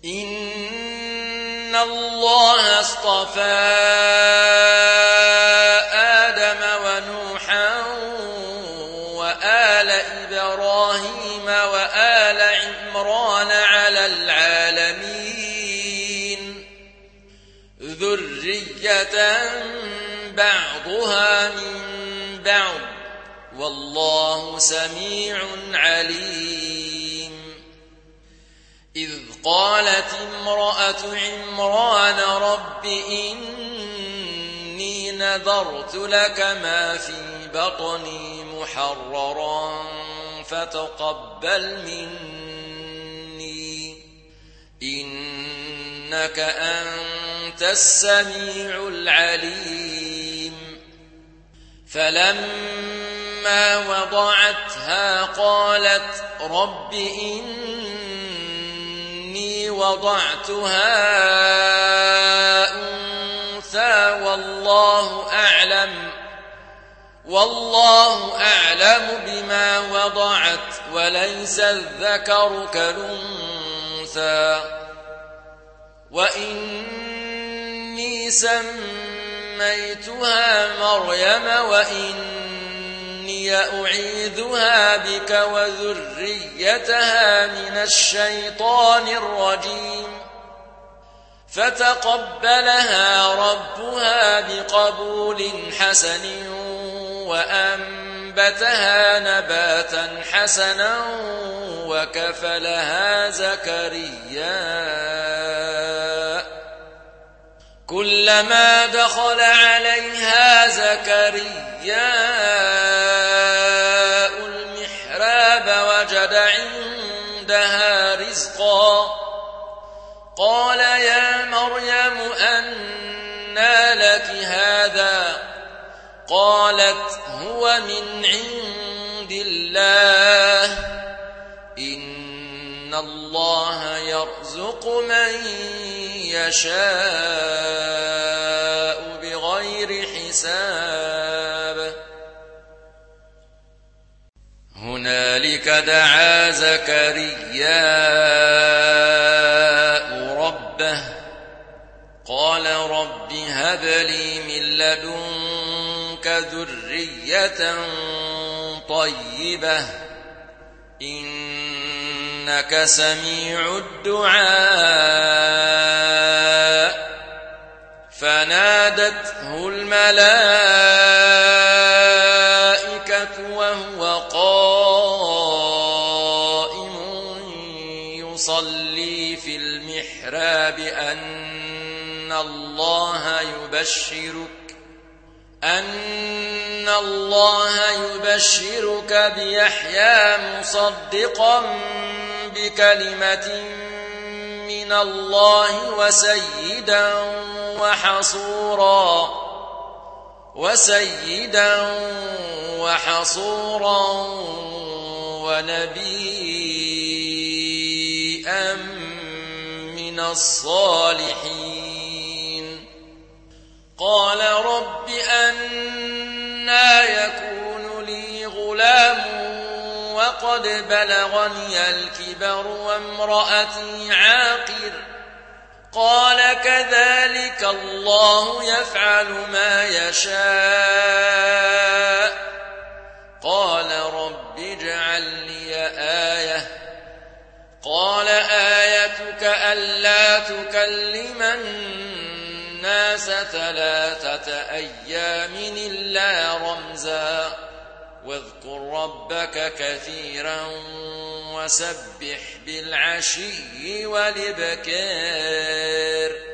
إن الله اصطفى آدم ونوحا وآل إبراهيم وآل عمران على العالمين ذرية بعضها من بعض والله سميع عليم. إذ قالت امرأة عمران رب إني نذرت لك ما في بطني محررا فتقبل مني إنك أنت السميع العليم. فلما وضعتها قالت رب إني وضعتها أنثى والله أعلم بما وضعت وليس الذكر كالأنثى وإني سميتها مريم وإني أعيذها بك وذريتها من الشيطان الرجيم. فتقبلها ربها بقبول حسن وأنبتها نباتا حسنا وكفلها زكريا. كلما دخل عليها زكرياء المحراب وجد عندها رزقا قال يا مريم أنى لك هذا قالت هو من عند الله إن الله يرزق من يشاء بغير حساب. هنالك دعا زكرياء ربه قال رب هب لي من لدنك ذرية طيبة إنك سميع الدعاء. فنادته الملائكة وهو قائم يصلي في المحراب أن الله يبشرك بيحيى مصدقا بكلمة من الله وسيدا وحصورا ونبيا من الصالحين. قال رب أنى يكون لي غلام وقد بلغني الكبر وامرأتي عاقر قال كذلك الله يفعل ما يشاء. قال رب اجعل لي آية قال آيتك ألا تكلم الناس 3 أيام إلا رمزا واذكر ربك كثيرا وسبح بالعشي والإبكار.